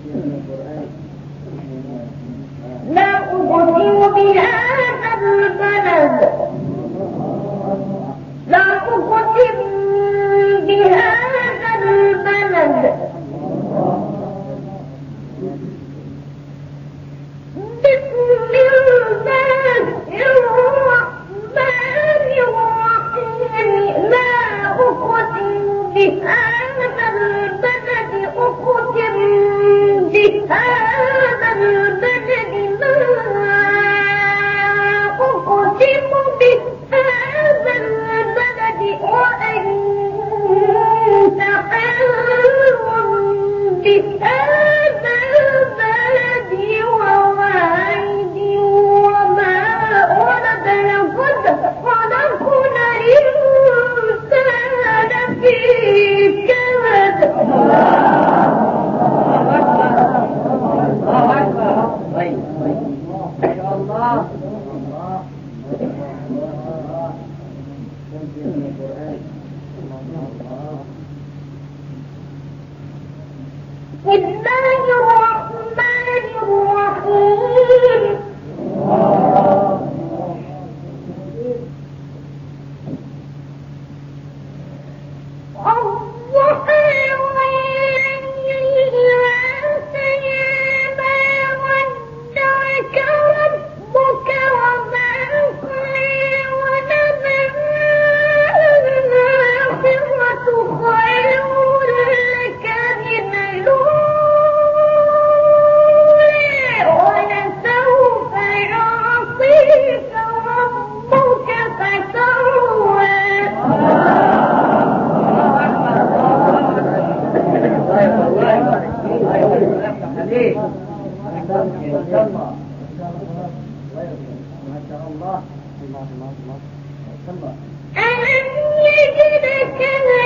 لا أقسم بهذا البلد لا أقسم بهذا البلد بسم الله الرحمن الرحيم لا أقسم بهذا البلد أقسم بهذا البلد لا أقسم بهذا البلد وأنت حر بهذا البلد ووالد وما ولد لقد خلقنا الإنسان في كبد بسم الله الرحمن الرحيم الضحى والليل إذا سجى ما ودعك ربك وما قلى وللآخرة خير لك من الأولى ولسوف يعطيك ربك فتروى ألم يجدك